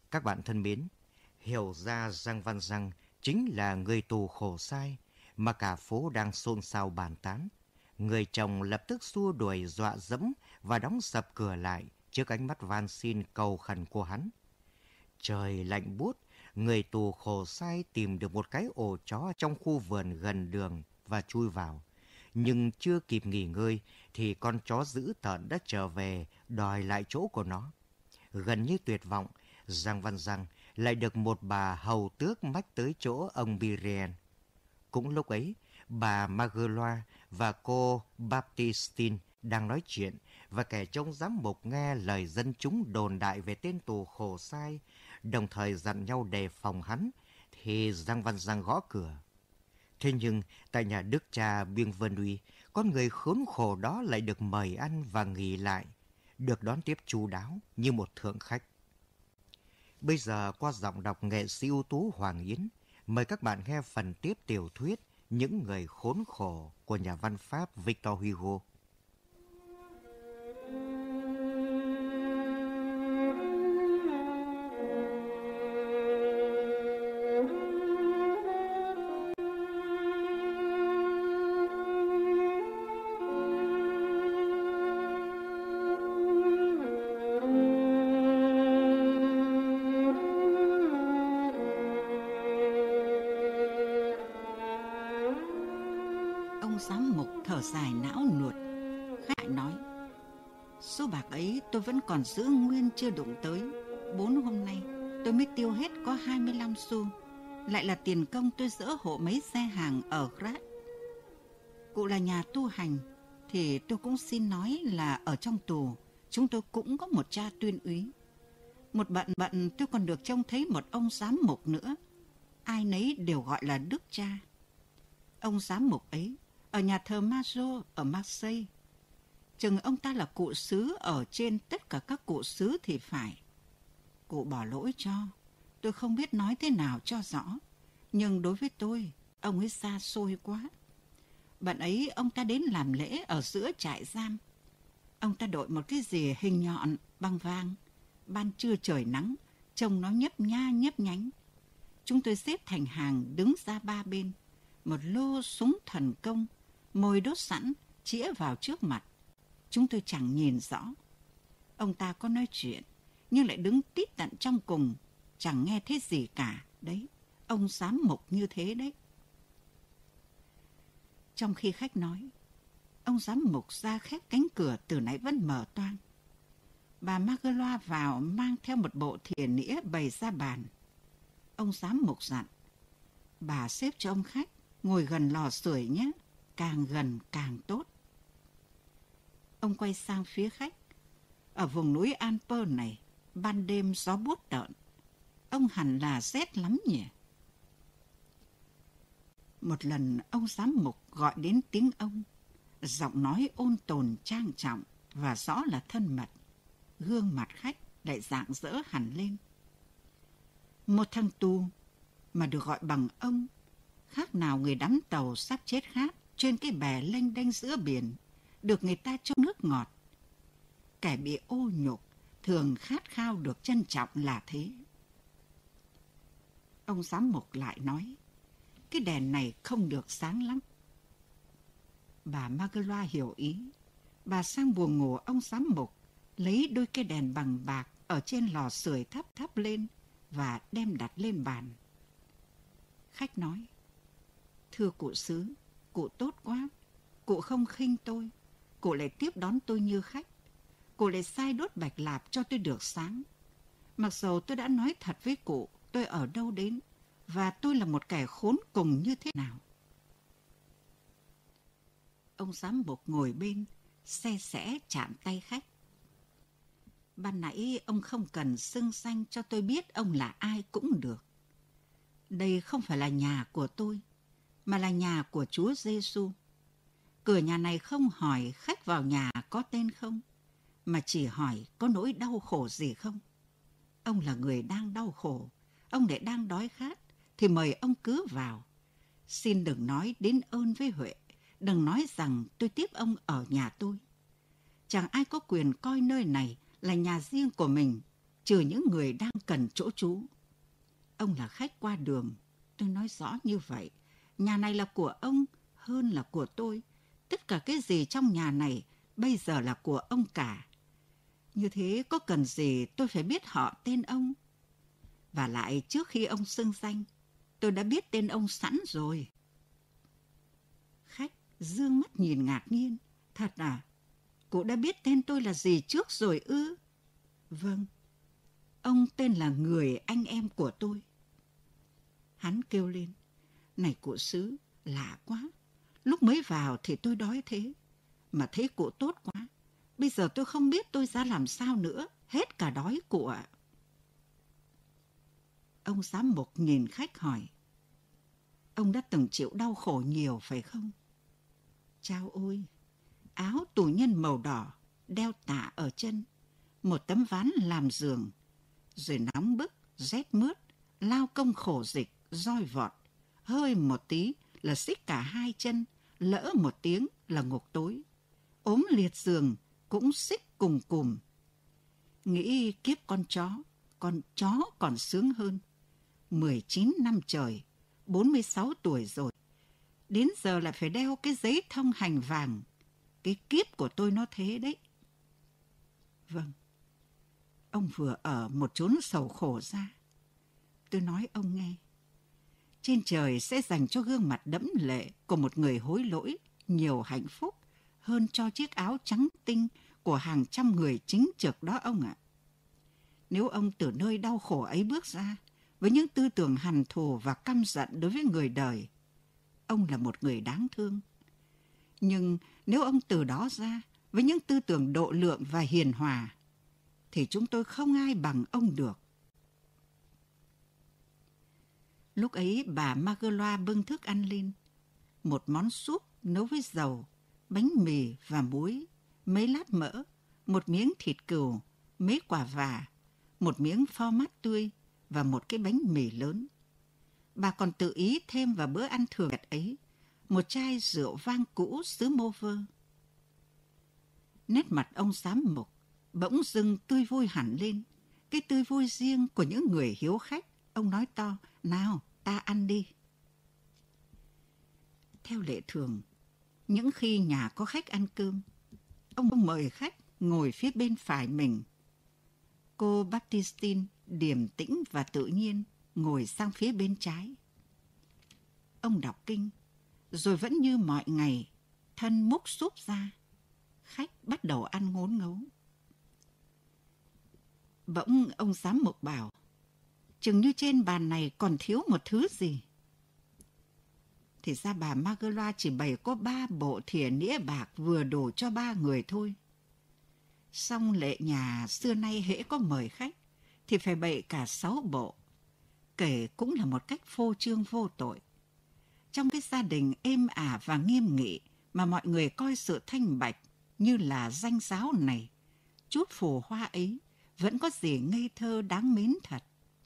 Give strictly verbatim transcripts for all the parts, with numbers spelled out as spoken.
Các bạn thân mến, hiểu ra Giang Văn Giang chính là người tù khổ sai mà cả phố đang xôn xao bàn tán. Người chồng lập tức xua đuổi dọa dẫm và đóng sập cửa lại trước ánh mắt van xin cầu khẩn của hắn. Trời lạnh buốt, người tù khổ sai tìm được một cái ổ chó trong khu vườn gần đường và chui vào. Nhưng chưa kịp nghỉ ngơi thì con chó dữ tợn đã trở về đòi lại chỗ của nó. Gần như tuyệt vọng, Giang Văn Giang lại được một bà hầu tước mách tới chỗ ông Birien. Cũng lúc ấy, bà Magloire và cô Baptistine đang nói chuyện và kẻ trông giám mục nghe lời dân chúng đồn đại về tên tù khổ sai, đồng thời dặn nhau đề phòng hắn, thì Giang Văn Giang gõ cửa. Thế nhưng, tại nhà đức cha Bienvenu, con người khốn khổ đó lại được mời ăn và nghỉ lại, được đón tiếp chu đáo như một thượng khách. Bây giờ qua giọng đọc nghệ sĩ ưu tú Hoàng Yến, mời các bạn nghe phần tiếp tiểu thuyết Những người khốn khổ của nhà văn Pháp Victor Hugo. Giám mục thở dài não nuột, khẽ nói: số bạc ấy tôi vẫn còn giữ nguyên chưa đụng tới. Bốn hôm nay tôi mới tiêu hết có hai mươi lăm xu, lại là tiền công tôi dỡ hộ mấy xe hàng ở Grasse. Cụ là nhà tu hành thì tôi cũng xin nói là ở trong tù chúng tôi cũng có một cha tuyên úy. Một bận bận tôi còn được trông thấy một ông giám mục nữa, ai nấy đều gọi là đức cha. Ông giám mục ấy ở nhà thờ Mazo ở Marseille. Chừng ông ta là cụ xứ ở trên tất cả các cụ xứ thì phải. Cụ bỏ lỗi cho, tôi không biết nói thế nào cho rõ. Nhưng đối với tôi, ông ấy xa xôi quá. Bận ấy ông ta đến làm lễ ở giữa trại giam. Ông ta đội một cái gì hình nhọn bằng vàng. Ban trưa trời nắng, trông nó nhấp nha nhấp nhánh. Chúng tôi xếp thành hàng đứng ra ba bên. Một lô súng thần công, mồi đốt sẵn, chĩa vào trước mặt. Chúng tôi chẳng nhìn rõ. Ông ta có nói chuyện, nhưng lại đứng tít tận trong cùng, chẳng nghe thấy gì cả. Đấy, ông giám mục như thế đấy. Trong khi khách nói, ông giám mục ra khép cánh cửa từ nãy vẫn mở toang. Bà Magloire vào mang theo một bộ thìa nĩa bày ra bàn. Ông giám mục dặn: bà xếp cho ông khách ngồi gần lò sưởi nhé, càng gần càng tốt. Ông quay sang phía khách. Ở vùng núi Alper này, ban đêm gió buốt tợn. Ông hẳn là rét lắm nhỉ? Một lần ông giám mục gọi đến tiếng ông, giọng nói ôn tồn trang trọng và rõ là thân mật. Gương mặt khách lại rạng rỡ hẳn lên. Một thằng tù mà được gọi bằng ông, khác nào người đắm tàu sắp chết khát trên cái bè lênh đênh giữa biển, được người ta cho nước ngọt. Kẻ bị ô nhục thường khát khao được trân trọng là thế. Ông giám mục lại nói: cái đèn này không được sáng lắm. Bà Magloire hiểu ý. Bà sang buồng ngủ ông giám mục, lấy đôi cây đèn bằng bạc ở trên lò sưởi thắp thắp lên và đem đặt lên bàn. Khách nói: thưa cụ xứ, cụ tốt quá. Cụ không khinh tôi. Cụ lại tiếp đón tôi như khách. Cụ lại sai đốt bạch lạp cho tôi được sáng. Mặc dầu tôi đã nói thật với cụ tôi ở đâu đến và tôi là một kẻ khốn cùng như thế nào. Ông giám mục ngồi bên, se sẽ chạm tay khách. Ban nãy ông không cần xưng danh cho tôi biết ông là ai cũng được. Đây không phải là nhà của tôi, mà là nhà của Chúa Giêsu. Cửa nhà này không hỏi khách vào nhà có tên không, mà chỉ hỏi có nỗi đau khổ gì không. Ông là người đang đau khổ, ông lại đang đói khát, thì mời ông cứ vào. Xin đừng nói đến ơn với Huệ, đừng nói rằng tôi tiếp ông ở nhà tôi. Chẳng ai có quyền coi nơi này là nhà riêng của mình, trừ những người đang cần chỗ trú. Ông là khách qua đường, tôi nói rõ như vậy. Nhà này là của ông hơn là của tôi. Tất cả cái gì trong nhà này bây giờ là của ông cả. Như thế có cần gì tôi phải biết họ tên ông? Và lại trước khi ông xưng danh, tôi đã biết tên ông sẵn rồi. Khách dương mắt nhìn ngạc nhiên. Thật à? Cụ đã biết tên tôi là gì trước rồi ư? Vâng. Ông tên là người anh em của tôi. Hắn kêu lên. Này cụ Sứ, lạ quá. Lúc mới vào thì tôi đói thế. Mà thấy cụ tốt quá. Bây giờ tôi không biết tôi ra làm sao nữa. Hết cả đói cụ ạ. Ông giám mục nhìn khách hỏi. Ông đã từng chịu đau khổ nhiều phải không? Chao ôi! Áo tù nhân màu đỏ, đeo tạ ở chân, một tấm ván làm giường, rồi nóng bức, rét mướt, lao công khổ dịch, roi vọt, hơi một tí là xích cả hai chân, lỡ một tiếng là ngục tối. Ốm liệt giường cũng xích cùng cùm. Nghĩ kiếp con chó, con chó còn sướng hơn. mười chín năm trời, bốn mươi sáu tuổi rồi. Đến giờ lại phải đeo cái giấy thông hành vàng. Cái kiếp của tôi nó thế đấy. Vâng, ông vừa ở một chốn sầu khổ ra. Tôi nói ông nghe. Trên trời sẽ dành cho gương mặt đẫm lệ của một người hối lỗi nhiều hạnh phúc hơn cho chiếc áo trắng tinh của hàng trăm người chính trực đó ông ạ. Nếu ông từ nơi đau khổ ấy bước ra với những tư tưởng hằn thù và căm giận đối với người đời, ông là một người đáng thương. Nhưng nếu ông từ đó ra với những tư tưởng độ lượng và hiền hòa, thì chúng tôi không ai bằng ông được. Lúc ấy bà Magloire bưng thức ăn lên. Một món súp nấu với dầu, bánh mì và muối, mấy lát mỡ, một miếng thịt cừu, mấy quả vả, một miếng phao mát tươi và một cái bánh mì lớn. Bà còn tự ý thêm vào bữa ăn thường nhật ấy một chai rượu vang cũ xứ Mover. Nét mặt ông giám mục bỗng dưng tươi vui hẳn lên, cái tươi vui riêng của những người hiếu khách. Ông nói to, nào, ta ăn đi. Theo lệ thường, những khi nhà có khách ăn cơm, ông mời khách ngồi phía bên phải mình. Cô Baptistine điềm tĩnh và tự nhiên ngồi sang phía bên trái. Ông đọc kinh, rồi vẫn như mọi ngày, thân múc súp ra. Khách bắt đầu ăn ngốn ngấu. Bỗng ông giám mục bảo, chừng như trên bàn này còn thiếu một thứ gì. Thì ra bà Magloire chỉ bày có ba bộ thìa nĩa bạc vừa đủ cho ba người thôi. Song lệ nhà xưa nay hễ có mời khách thì phải bày cả sáu bộ. Kể cũng là một cách phô trương vô tội. Trong cái gia đình êm ả và nghiêm nghị mà mọi người coi sự thanh bạch như là danh giáo này, chút phù hoa ấy vẫn có gì ngây thơ đáng mến thật.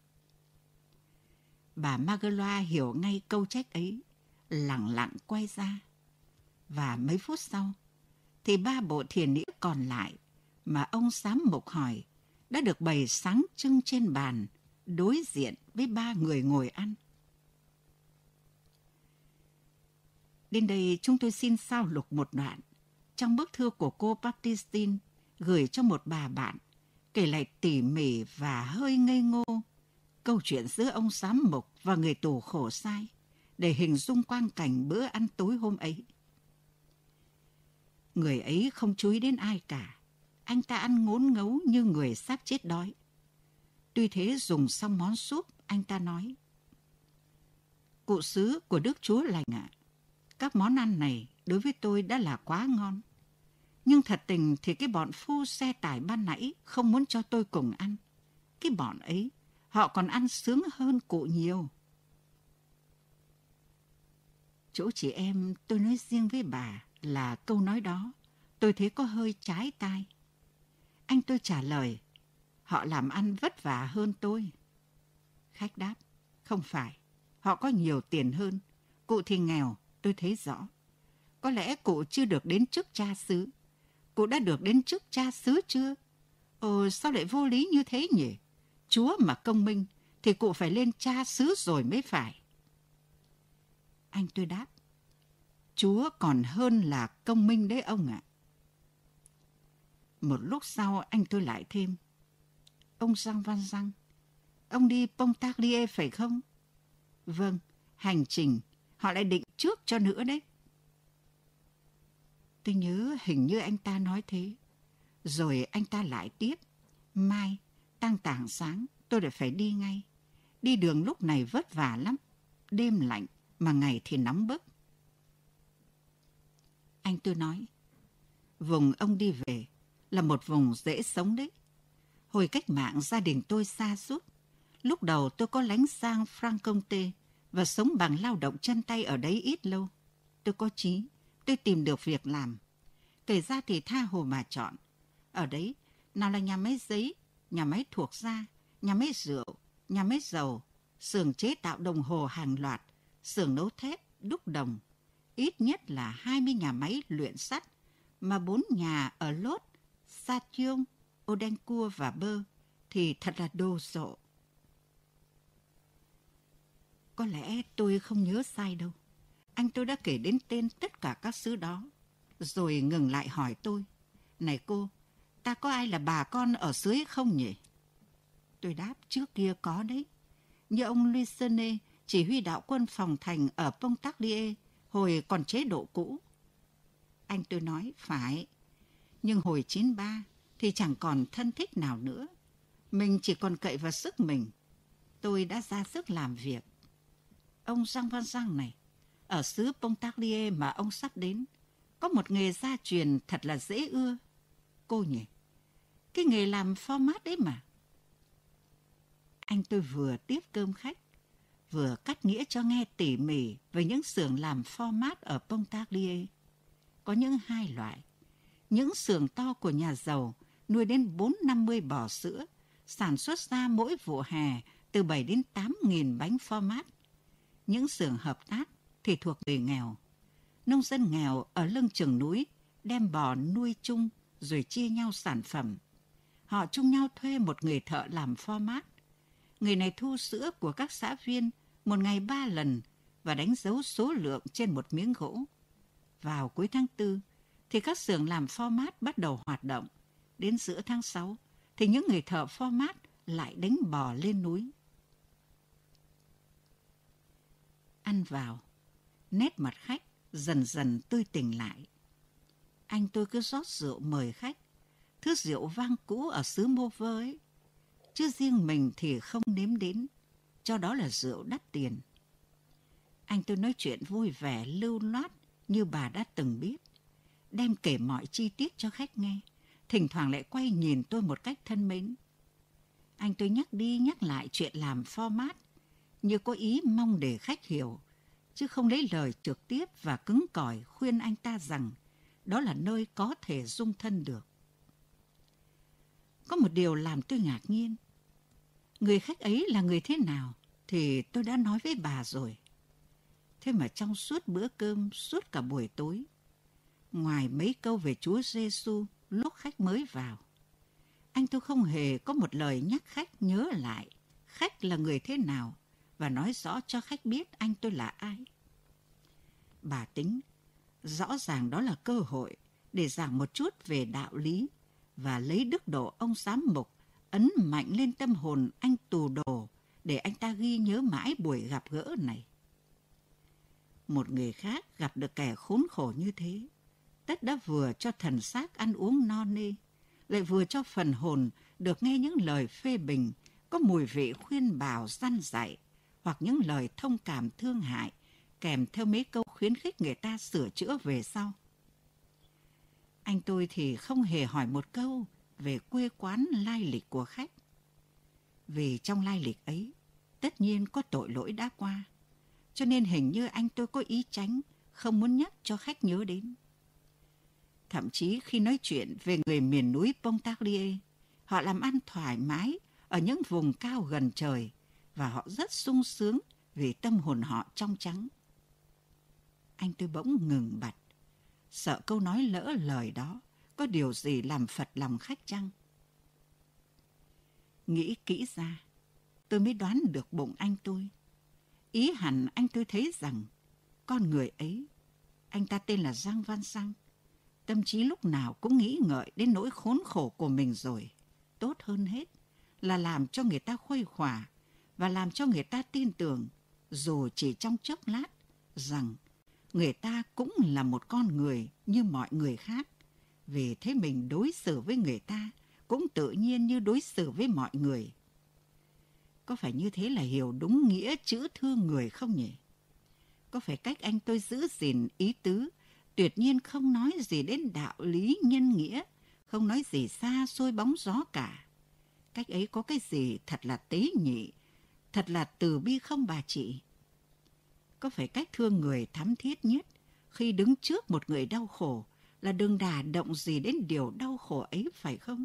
Bà Magloire hiểu ngay câu trách ấy, lẳng lặng quay ra. Và mấy phút sau, thì ba bộ thìa nĩa còn lại mà ông giám mục hỏi đã được bày sáng trưng trên bàn, đối diện với ba người ngồi ăn. Đến đây chúng tôi xin sao lục một đoạn trong bức thư của cô Baptistine gửi cho một bà bạn, kể lại tỉ mỉ và hơi ngây ngô câu chuyện giữa ông giám mục và người tù khổ sai, để hình dung quang cảnh bữa ăn tối hôm ấy. Người ấy không chú ý đến ai cả. Anh ta ăn ngốn ngấu như người sắp chết đói. Tuy thế dùng xong món súp, anh ta nói, cụ xứ của Đức Chúa lành ạ, các món ăn này đối với tôi đã là quá ngon. Nhưng thật tình thì cái bọn phu xe tải ban nãy không muốn cho tôi cùng ăn. Cái bọn ấy, họ còn ăn sướng hơn cụ nhiều. Chỗ chị em tôi nói riêng với bà là câu nói đó tôi thấy có hơi trái tai. Anh tôi trả lời, họ làm ăn vất vả hơn tôi. Khách đáp, không phải, họ có nhiều tiền hơn. Cụ thì nghèo, tôi thấy rõ. Có lẽ cụ chưa được đến chức cha xứ. Cụ đã được đến chức cha xứ chưa? Ồ, sao lại vô lý như thế nhỉ? Chúa mà công minh thì cụ phải lên cha xứ rồi mới phải. Anh tôi đáp, Chúa còn hơn là công minh đấy ông ạ. Một lúc sau anh tôi lại thêm, ông Jean Valjean, ông đi Pontarlier phải không? Vâng, hành trình họ lại định trước cho nữa đấy. Tôi nhớ hình như anh ta nói thế. Rồi anh ta lại tiếp, mai, tang tảng sáng, tôi lại phải đi ngay. Đi đường lúc này vất vả lắm, đêm lạnh mà ngày thì nóng bức. Anh tôi nói, vùng ông đi về là một vùng dễ sống đấy. Hồi cách mạng gia đình tôi sa sút. Lúc đầu tôi có lánh sang Franche-Comté và sống bằng lao động chân tay ở đấy ít lâu. Tôi có chí, tôi tìm được việc làm. Kể ra thì tha hồ mà chọn. Ở đấy, nào là nhà máy giấy, nhà máy thuộc da, nhà máy rượu, nhà máy dầu, xưởng chế tạo đồng hồ hàng loạt, xưởng nấu thép, đúc đồng. Ít nhất là hai mươi nhà máy luyện sắt, mà bốn nhà ở Lốt, Sa-tiông, Audincourt và Bơ thì thật là đồ sộ. Có lẽ tôi không nhớ sai đâu. Anh tôi đã kể đến tên tất cả các xứ đó, rồi ngừng lại hỏi tôi, này cô, ta có ai là bà con ở xứ ấy không nhỉ? Tôi đáp, trước kia có đấy. Như ông Luisone, chỉ huy đạo quân phòng thành ở Pontarlier, hồi còn chế độ cũ. Anh tôi nói, phải. Nhưng hồi chín ba thì chẳng còn thân thích nào nữa. Mình chỉ còn cậy vào sức mình. Tôi đã ra sức làm việc. Ông Jean Valjean này, ở xứ Pontarlier mà ông sắp đến, có một nghề gia truyền thật là dễ ưa. Cô nhỉ? Cái nghề làm format đấy mà. Anh tôi vừa tiếp cơm khách, vừa cắt nghĩa cho nghe tỉ mỉ về những xưởng làm format ở Pontarlier. Có những hai loại. Những xưởng to của nhà giàu nuôi đến bốn năm mươi bò sữa, sản xuất ra mỗi vụ hè từ bảy đến tám nghìn bánh format. Những xưởng hợp tác thì thuộc người nghèo. Nông dân nghèo ở lưng chừng núi đem bò nuôi chung rồi chia nhau sản phẩm. Họ chung nhau thuê một người thợ làm format. Người này thu sữa của các xã viên một ngày ba lần và đánh dấu số lượng trên một miếng gỗ. Vào cuối tháng tư thì các xưởng làm format bắt đầu hoạt động. Đến giữa tháng sáu thì những người thợ format lại đánh bò lên núi. Ăn vào, nét mặt khách dần dần tươi tỉnh lại. Anh tôi cứ rót rượu mời khách, thứ rượu vang cũ ở xứ Mauvais ấy. Chứ riêng mình thì không nếm đến, cho đó là rượu đắt tiền. Anh tôi nói chuyện vui vẻ lưu loát như bà đã từng biết, đem kể mọi chi tiết cho khách nghe, thỉnh thoảng lại quay nhìn tôi một cách thân mến. Anh tôi nhắc đi nhắc lại chuyện làm format, như có ý mong để khách hiểu, chứ không lấy lời trực tiếp và cứng cỏi khuyên anh ta rằng đó là nơi có thể dung thân được. Có một điều làm tôi ngạc nhiên. Người khách ấy là người thế nào thì tôi đã nói với bà rồi. Thế mà trong suốt bữa cơm, suốt cả buổi tối, ngoài mấy câu về Chúa Giêsu lúc khách mới vào, anh tôi không hề có một lời nhắc khách nhớ lại khách là người thế nào và nói rõ cho khách biết anh tôi là ai. Bà tính, rõ ràng đó là cơ hội để giảng một chút về đạo lý và lấy đức độ ông giám mục ấn mạnh lên tâm hồn anh tù đồ để anh ta ghi nhớ mãi buổi gặp gỡ này. Một người khác gặp được kẻ khốn khổ như thế, tất đã vừa cho thần xác ăn uống no nê, lại vừa cho phần hồn được nghe những lời phê bình có mùi vị khuyên bảo răn dạy, hoặc những lời thông cảm thương hại kèm theo mấy câu khuyến khích người ta sửa chữa về sau. Anh tôi thì không hề hỏi một câu về quê quán lai lịch của khách. Vì trong lai lịch ấy, tất nhiên có tội lỗi đã qua, cho nên hình như anh tôi có ý tránh, không muốn nhắc cho khách nhớ đến. Thậm chí khi nói chuyện về người miền núi Pontarlier, họ làm ăn thoải mái ở những vùng cao gần trời và họ rất sung sướng vì tâm hồn họ trong trắng. Anh tôi bỗng ngừng bặt, sợ câu nói lỡ lời đó có điều gì làm phật lòng khách chăng? Nghĩ kỹ ra, tôi mới đoán được bụng anh tôi. Ý hẳn anh tôi thấy rằng con người ấy, anh ta tên là Giang Văn Giang, tâm trí lúc nào cũng nghĩ ngợi đến nỗi khốn khổ của mình rồi. Tốt hơn hết là làm cho người ta khuây khỏa và làm cho người ta tin tưởng, dù chỉ trong chốc lát, rằng người ta cũng là một con người như mọi người khác. Vì thế mình đối xử với người ta cũng tự nhiên như đối xử với mọi người. Có phải như thế là hiểu đúng nghĩa chữ thương người không nhỉ? Có phải cách anh tôi giữ gìn ý tứ, tuyệt nhiên không nói gì đến đạo lý nhân nghĩa, không nói gì xa xôi bóng gió cả. Cách ấy có cái gì thật là tế nhị, thật là từ bi không bà chị? Có phải cách thương người thắm thiết nhất khi đứng trước một người đau khổ là đừng đả động gì đến điều đau khổ ấy phải không?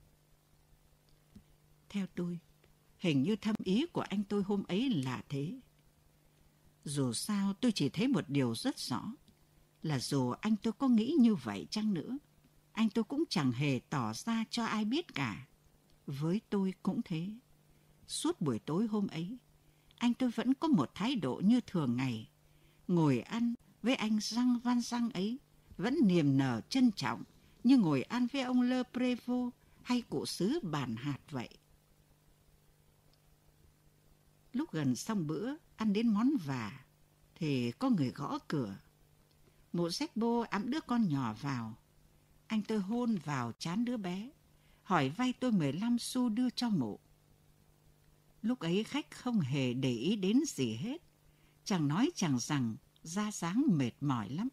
Theo tôi, hình như thâm ý của anh tôi hôm ấy là thế. Dù sao tôi chỉ thấy một điều rất rõ, là dù anh tôi có nghĩ như vậy chăng nữa, anh tôi cũng chẳng hề tỏ ra cho ai biết cả. Với tôi cũng thế. Suốt buổi tối hôm ấy, anh tôi vẫn có một thái độ như thường ngày. Ngồi ăn với anh Giang Văn Giang ấy vẫn niềm nở trân trọng như ngồi ăn với ông Le Prévost hay cụ xứ Bản Hạt vậy. Lúc gần xong bữa, ăn đến món vả, thì có người gõ cửa. Mụ xách bô ẵm đứa con nhỏ vào. Anh tôi hôn vào trán đứa bé, hỏi vay tôi mười lăm xu đưa cho mụ. Lúc ấy khách không hề để ý đến gì hết, chẳng nói chẳng rằng, ra dáng mệt mỏi lắm.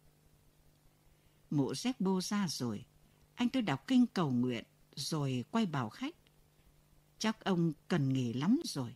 Mụ xách bô ra rồi, anh tôi đọc kinh cầu nguyện, rồi quay bảo khách. Chắc ông cần nghỉ lắm rồi.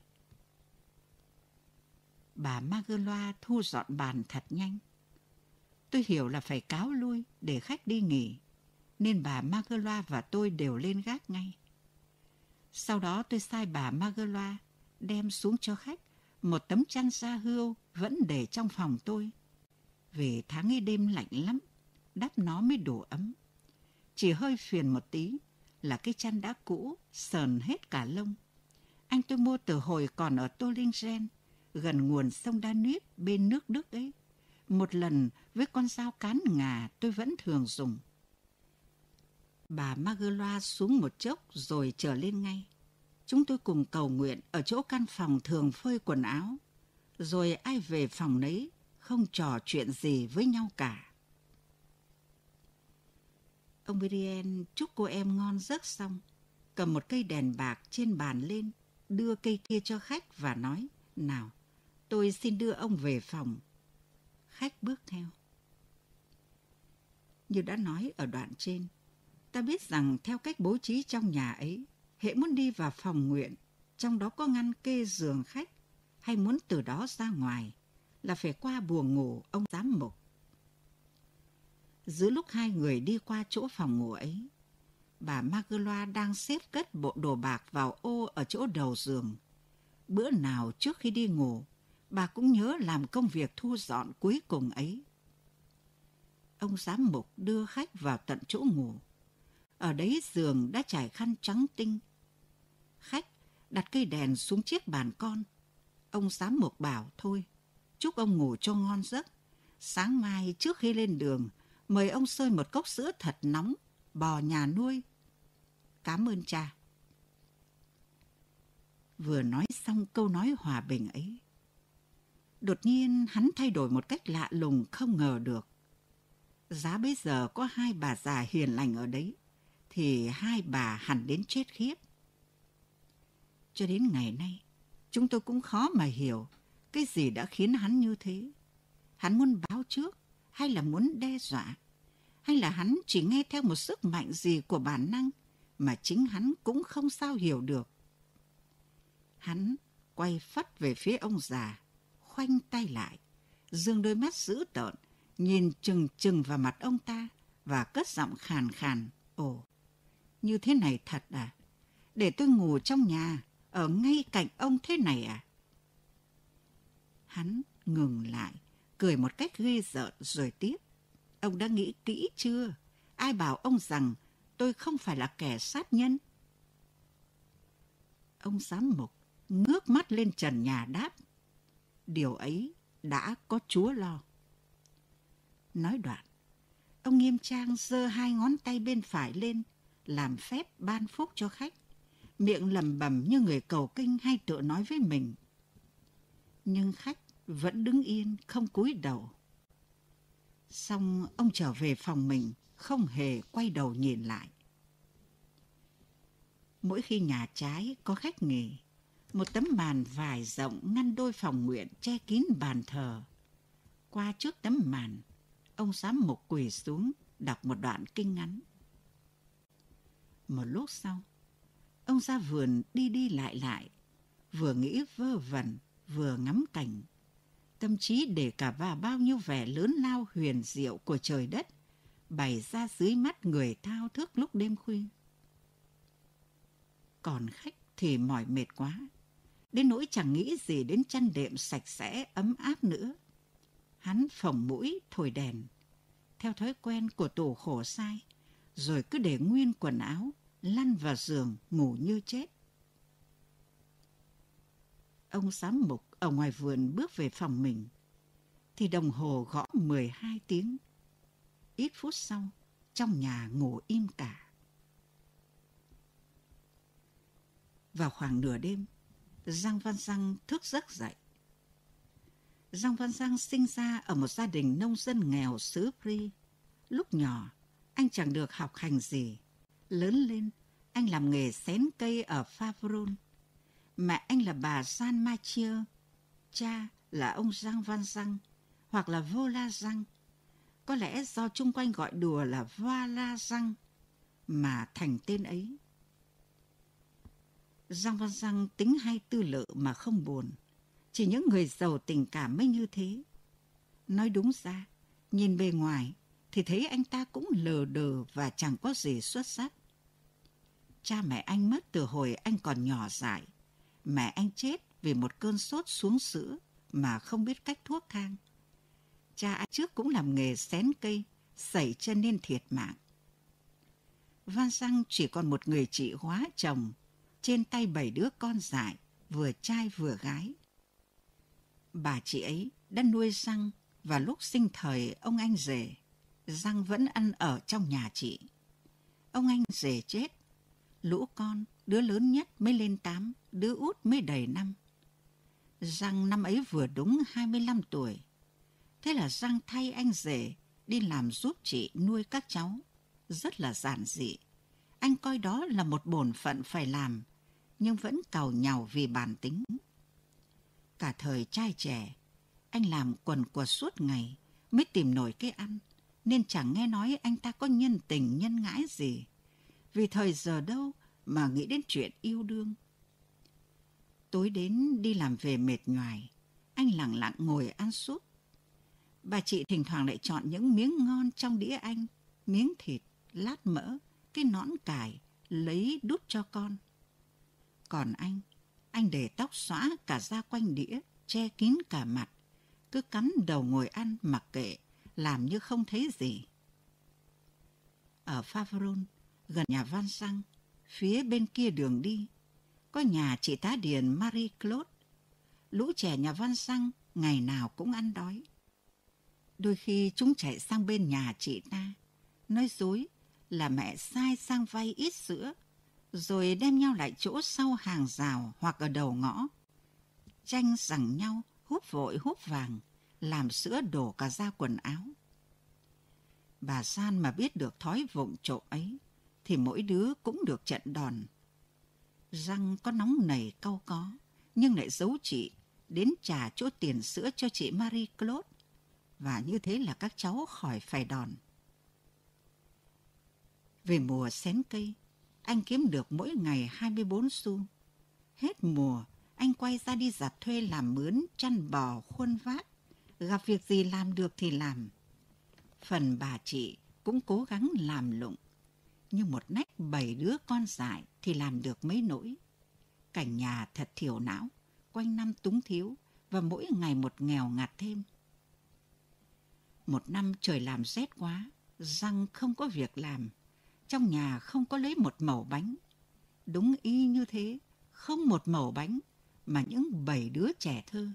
Bà Magloire thu dọn bàn thật nhanh. Tôi hiểu là phải cáo lui để khách đi nghỉ, nên bà Magloire và tôi đều lên gác ngay. Sau đó tôi sai bà Magloire đem xuống cho khách một tấm chăn da hươu vẫn để trong phòng tôi. Vì tháng ấy đêm lạnh lắm, đắp nó mới đủ ấm. Chỉ hơi phiền một tí là cái chăn đã cũ, sờn hết cả lông. Anh tôi mua từ hồi còn ở Tolingen, gần nguồn sông Danube bên nước Đức ấy. Một lần với con dao cán ngà tôi vẫn thường dùng. Bà Magloire xuống một chốc rồi trở lên ngay. Chúng tôi cùng cầu nguyện ở chỗ căn phòng thường phơi quần áo. Rồi ai về phòng nấy, không trò chuyện gì với nhau cả. Ông Brienne chúc cô em ngon giấc xong, cầm một cây đèn bạc trên bàn lên, đưa cây kia cho khách và nói, nào, tôi xin đưa ông về phòng. Khách bước theo. Như đã nói ở đoạn trên, ta biết rằng theo cách bố trí trong nhà ấy, hễ muốn đi vào phòng nguyện, trong đó có ngăn kê giường khách, hay muốn từ đó ra ngoài, là phải qua buồng ngủ ông giám mục. Giữa lúc hai người đi qua chỗ phòng ngủ ấy, bà Magloire đang xếp cất bộ đồ bạc vào ô ở chỗ đầu giường. Bữa nào trước khi đi ngủ, bà cũng nhớ làm công việc thu dọn cuối cùng ấy. Ông giám mục đưa khách vào tận chỗ ngủ. Ở đấy giường đã trải khăn trắng tinh. Khách đặt cây đèn xuống chiếc bàn con. Ông giám mục bảo thôi, chúc ông ngủ cho ngon giấc. Sáng mai trước khi lên đường, mời ông xơi một cốc sữa thật nóng, bò nhà nuôi. Cảm ơn cha. Vừa nói xong câu nói hòa bình ấy, đột nhiên hắn thay đổi một cách lạ lùng không ngờ được. Giá bấy giờ có hai bà già hiền lành ở đấy, thì hai bà hẳn đến chết khiếp. Cho đến ngày nay, chúng tôi cũng khó mà hiểu cái gì đã khiến hắn như thế. Hắn muốn báo trước, hay là muốn đe dọa, hay là hắn chỉ nghe theo một sức mạnh gì của bản năng mà chính hắn cũng không sao hiểu được. Hắn quay phắt về phía ông già, khoanh tay lại, dương đôi mắt dữ tợn, nhìn chừng chừng vào mặt ông ta và cất giọng khàn khàn. Ồ, như thế này thật à? Để tôi ngủ trong nhà, ở ngay cạnh ông thế này à? Hắn ngừng lại, cười một cách ghê rợn rồi tiếp. Ông đã nghĩ kỹ chưa? Ai bảo ông rằng tôi không phải là kẻ sát nhân? Ông giám mục ngước mắt lên trần nhà đáp: điều ấy đã có Chúa lo. Nói đoạn, ông nghiêm trang giơ hai ngón tay bên phải lên, làm phép ban phúc cho khách, miệng lẩm bẩm như người cầu kinh hay tự nói với mình. Nhưng khách vẫn đứng yên, không cúi đầu. Xong ông trở về phòng mình, không hề quay đầu nhìn lại. Mỗi khi nhà trái có khách nghỉ, một tấm màn vải rộng ngăn đôi phòng nguyện che kín bàn thờ. Qua trước tấm màn, ông giám mục quỳ xuống đọc một đoạn kinh ngắn. Một lúc sau, ông ra vườn đi đi lại lại, vừa nghĩ vơ vẩn, vừa ngắm cảnh. Tâm trí để cả và bao nhiêu vẻ lớn lao huyền diệu của trời đất bày ra dưới mắt người thao thức lúc đêm khuya. Còn khách thì mỏi mệt quá, đến nỗi chẳng nghĩ gì đến chăn đệm sạch sẽ ấm áp nữa. Hắn phồng mũi thổi đèn, theo thói quen của tù khổ sai, rồi cứ để nguyên quần áo, lăn vào giường ngủ như chết. Ông giám mục ở ngoài vườn bước về phòng mình, thì đồng hồ gõ mười hai tiếng. Ít phút sau, trong nhà ngủ im cả. Vào khoảng nửa đêm, Jean Valjean thức giấc dậy. Jean Valjean sinh ra ở một gia đình nông dân nghèo xứ Brie. Lúc nhỏ, anh chẳng được học hành gì. Lớn lên, anh làm nghề xén cây ở Faverolles. Mẹ anh là bà Jeanne Mathieu, cha là ông Jean Valjean, hoặc là Valjean. Có lẽ do chung quanh gọi đùa là Valjean mà thành tên ấy. Jean Valjean tính hay tư lự mà không buồn. Chỉ những người giàu tình cảm mới như thế. Nói đúng ra, nhìn bề ngoài thì thấy anh ta cũng lờ đờ và chẳng có gì xuất sắc. Cha mẹ anh mất từ hồi anh còn nhỏ dại. Mẹ anh chết vì một cơn sốt xuống sữa mà không biết cách thuốc thang. Cha anh trước cũng làm nghề xén cây, sẩy chân nên thiệt mạng. Valjean chỉ còn một người chị hóa chồng, trên tay bảy đứa con dại, vừa trai vừa gái. Bà chị ấy đã nuôi Jean và lúc sinh thời ông anh rể, Jean vẫn ăn ở trong nhà chị. Ông anh rể chết, lũ con, đứa lớn nhất mới lên tám, đứa út mới đầy năm. Jean năm ấy vừa đúng hai mươi lăm tuổi. Thế là Jean thay anh rể đi làm giúp chị nuôi các cháu. Rất là giản dị. Anh coi đó là một bổn phận phải làm, nhưng vẫn càu nhàu vì bản tính. Cả thời trai trẻ, anh làm quần quật suốt ngày mới tìm nổi cái ăn, nên chẳng nghe nói anh ta có nhân tình nhân ngãi gì. Vì thời giờ đâu mà nghĩ đến chuyện yêu đương. Tối đến đi làm về mệt nhoài, anh lặng lặng ngồi ăn súp. Bà chị thỉnh thoảng lại chọn những miếng ngon trong đĩa anh, miếng thịt, lát mỡ, cái nõn cải, lấy đút cho con. Còn anh, anh để tóc xõa cả ra quanh đĩa, che kín cả mặt, cứ cắn đầu ngồi ăn mặc kệ, làm như không thấy gì. Ở Faverolles, gần nhà Valjean, phía bên kia đường đi, có nhà chị tá điền Marie Claude. Lũ trẻ nhà Valjean ngày nào cũng ăn đói. Đôi khi chúng chạy sang bên nhà chị ta, nói dối là mẹ sai sang vay ít sữa, rồi đem nhau lại chỗ sau hàng rào hoặc ở đầu ngõ. Tranh giằng nhau, húp vội húp vàng, làm sữa đổ cả ra quần áo. Bà San mà biết được thói vụng trộm ấy, thì mỗi đứa cũng được trận đòn. Răng có nóng nảy cau có, nhưng lại giấu chị, đến trả chỗ tiền sữa cho chị Marie Claude. Và như thế là các cháu khỏi phải đòn. Về mùa xén cây, anh kiếm được mỗi ngày hai mươi bốn xu. Hết mùa, anh quay ra đi giặt thuê làm mướn, chăn bò, khuân vác. Gặp việc gì làm được thì làm. Phần bà chị cũng cố gắng làm lụng. Nhưng một nách bảy đứa con dại thì làm được mấy nỗi. Cảnh nhà thật thiểu não, quanh năm túng thiếu và mỗi ngày một nghèo ngặt thêm. Một năm trời làm rét quá, Răng không có việc làm. Trong nhà không có lấy một mẩu bánh. Đúng y như thế, không một mẩu bánh mà những bảy đứa trẻ thơ.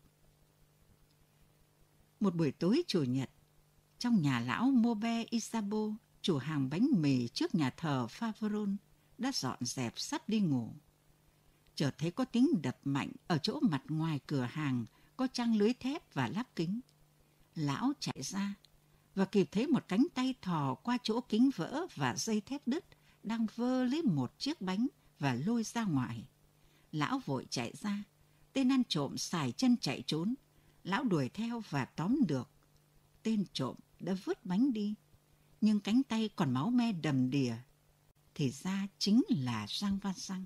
Một buổi tối Chủ nhật, trong nhà lão Mobe Isabo, chủ hàng bánh mì trước nhà thờ Faveron, đã dọn dẹp sắp đi ngủ. Chợt thấy có tiếng đập mạnh ở chỗ mặt ngoài cửa hàng có trăng lưới thép và lắp kính. Lão chạy ra và kịp thấy một cánh tay thò qua chỗ kính vỡ và dây thép đứt đang vơ lấy một chiếc bánh và lôi ra ngoài. Lão vội chạy ra, tên ăn trộm sải chân chạy trốn. Lão đuổi theo và tóm được. Tên trộm đã vứt bánh đi, nhưng cánh tay còn máu me đầm đìa. Thì ra chính là Jean Valjean.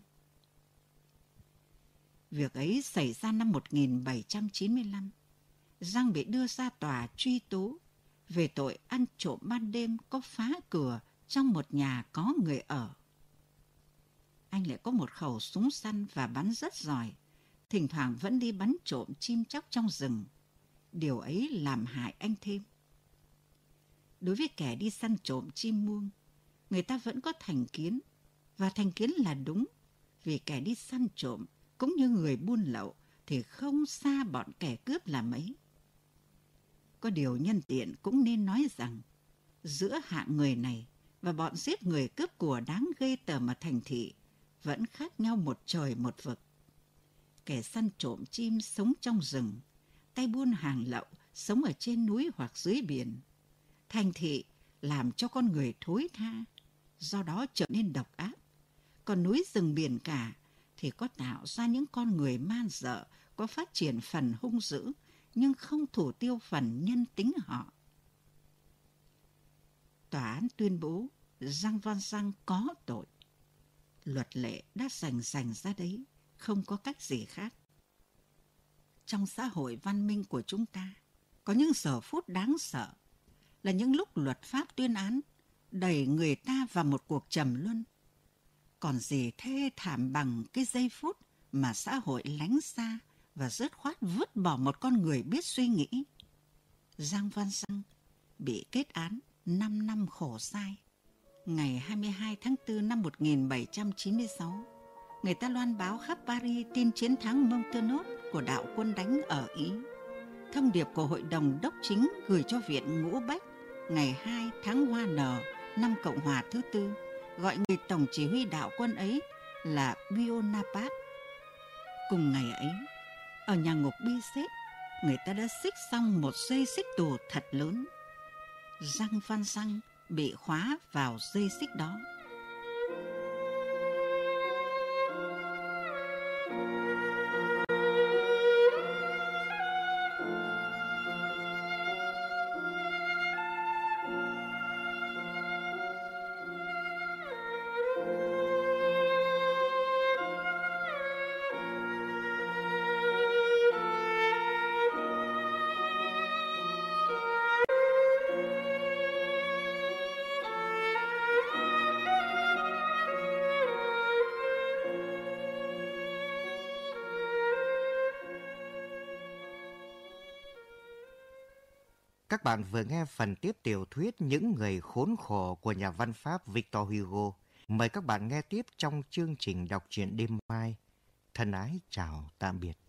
Việc ấy xảy ra năm một nghìn bảy trăm chín mươi lăm. Jean bị đưa ra tòa truy tố về tội ăn trộm ban đêm có phá cửa trong một nhà có người ở. Anh lại có một khẩu súng săn và bắn rất giỏi, thỉnh thoảng vẫn đi bắn trộm chim chóc trong rừng. Điều ấy làm hại anh thêm. Đối với kẻ đi săn trộm chim muông, người ta vẫn có thành kiến, và thành kiến là đúng, vì kẻ đi săn trộm cũng như người buôn lậu thì không xa bọn kẻ cướp là mấy. Có điều nhân tiện cũng nên nói rằng, giữa hạng người này và bọn giết người cướp của đáng ghê tởm ở thành thị vẫn khác nhau một trời một vực. Kẻ săn trộm chim sống trong rừng, tay buôn hàng lậu sống ở trên núi hoặc dưới biển. Thành thị làm cho con người thối tha, do đó trở nên độc ác. Còn núi rừng biển cả thì có tạo ra những con người man dợ, có phát triển phần hung dữ, nhưng không thủ tiêu phần nhân tính họ. Tòa án tuyên bố Jean Valjean có tội. Luật lệ đã rành rành ra đấy, không có cách gì khác. Trong xã hội văn minh của chúng ta, có những giờ phút đáng sợ, là những lúc luật pháp tuyên án đẩy người ta vào một cuộc trầm luân. Còn gì thê thảm bằng cái giây phút mà xã hội lánh xa và dứt khoát vứt bỏ một con người biết suy nghĩ. Jean Valjean bị kết án năm năm khổ sai. Ngày hai mươi hai tháng tư năm một nghìn bảy trăm chín mươi sáu, người ta loan báo khắp Paris tin chiến thắng Montenot của đạo quân đánh ở Ý. Thông điệp của Hội đồng Đốc chính gửi cho Viện Ngũ Bách ngày hai tháng Hoa Nở năm Cộng hòa thứ tư, gọi người tổng chỉ huy đạo quân ấy là Buonaparte. Cùng ngày ấy, ở nhà ngục Bicêtre, người ta đã xích xong một dây xích tù thật lớn. Jean Valjean bị khóa vào dây xích đó. Các bạn vừa nghe phần tiếp tiểu thuyết Những người khốn khổ của nhà văn Pháp Victor Hugo. Mời các bạn nghe tiếp trong chương trình đọc truyện đêm mai. Thân ái chào tạm biệt.